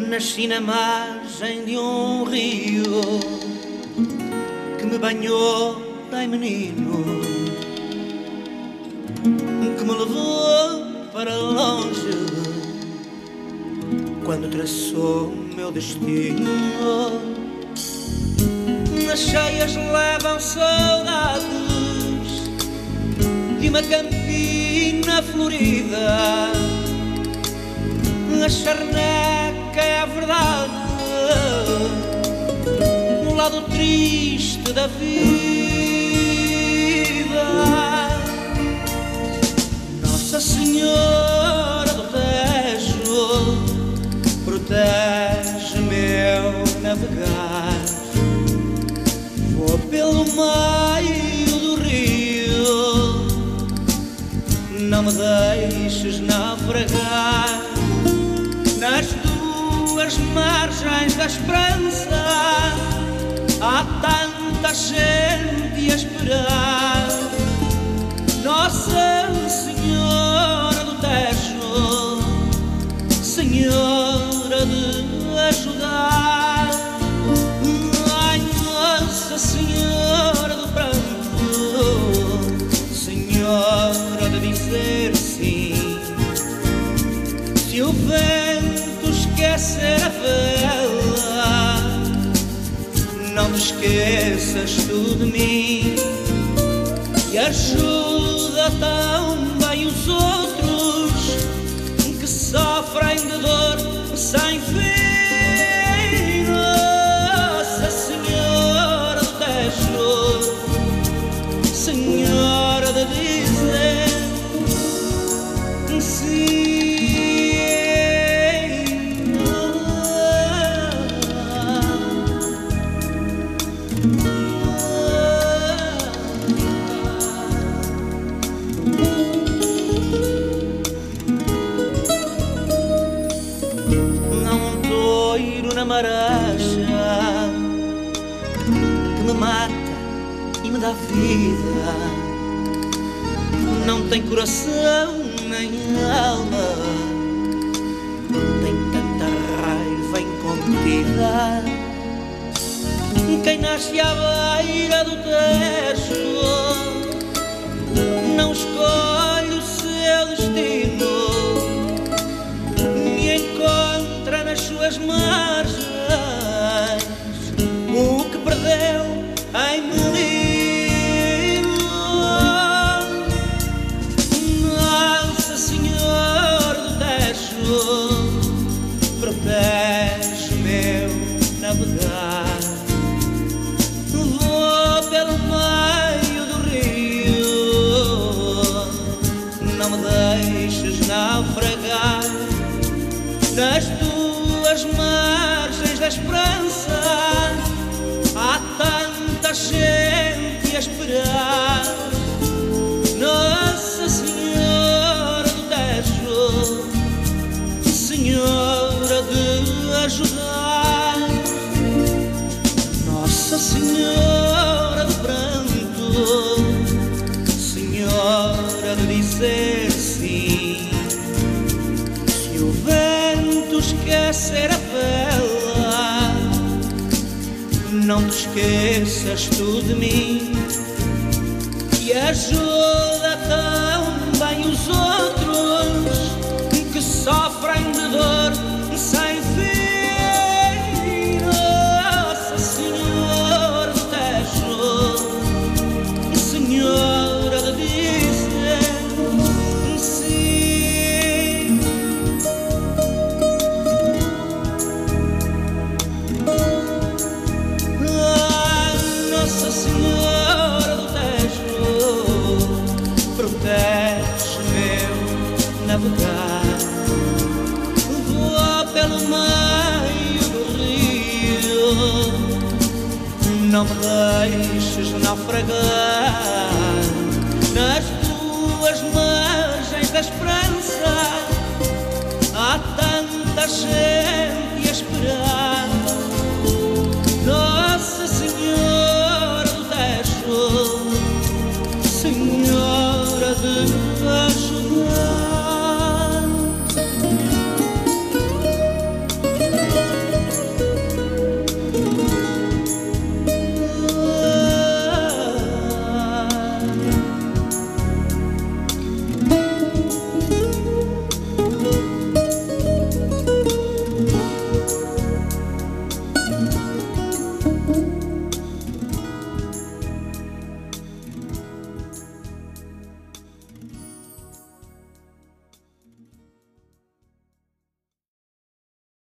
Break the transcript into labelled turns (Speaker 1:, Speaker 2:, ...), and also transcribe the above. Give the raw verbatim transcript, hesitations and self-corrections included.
Speaker 1: Nasci na margem de um rio que me banhou bem menino, que me levou para longe quando traçou o meu destino. Nas cheias levam saudades de uma campina florida. A charneca é a verdade no lado triste da vida. Nossa Senhora do Tejo, protege meu navegar. Vou pelo meio do rio, não me deixes naufragar. Nas duas margens da esperança há tanta gente a esperar. Nossa Senhora do Tejo, Senhora de ajudar. Ai, Nossa Senhora do pranto, Senhora de dizer sim. Se o vento esquecer a vela, não te esqueças tu de mim. E ajuda também os outros que sofrem de dor sem fim. Nossa Senhora do Tejo, Senhora de dizer sim. Na maracha que me mata e me dá vida, não tem coração nem alma, tem tanta raiva incontida. Quem nasce à beira do Tejo não escolhe o seu destino, e encontra nas suas margens o que perdeu em menino. Nossa Senhora do Tejo, protege meu navegar. Vou pelo meio do rio, não me deixes naufragar. Nas duas margens da esperança há tanta gente a esperar. Nossa Senhora do Tejo, Senhora de ajudar. Nossa Senhora do pranto, Senhora de dizer sim. Se o vento esquecer a vela, não te esqueças tu de mim. E ajuda também os outros que sofrem de dor sem fim. Nossa Senhora do Tejo, Senhora de dizer sim. Ah, Nossa Senhora do Tejo, protege meu navegar. Vou pelo meio do rio, não me deixes naufragar. Nas duas margens da esperança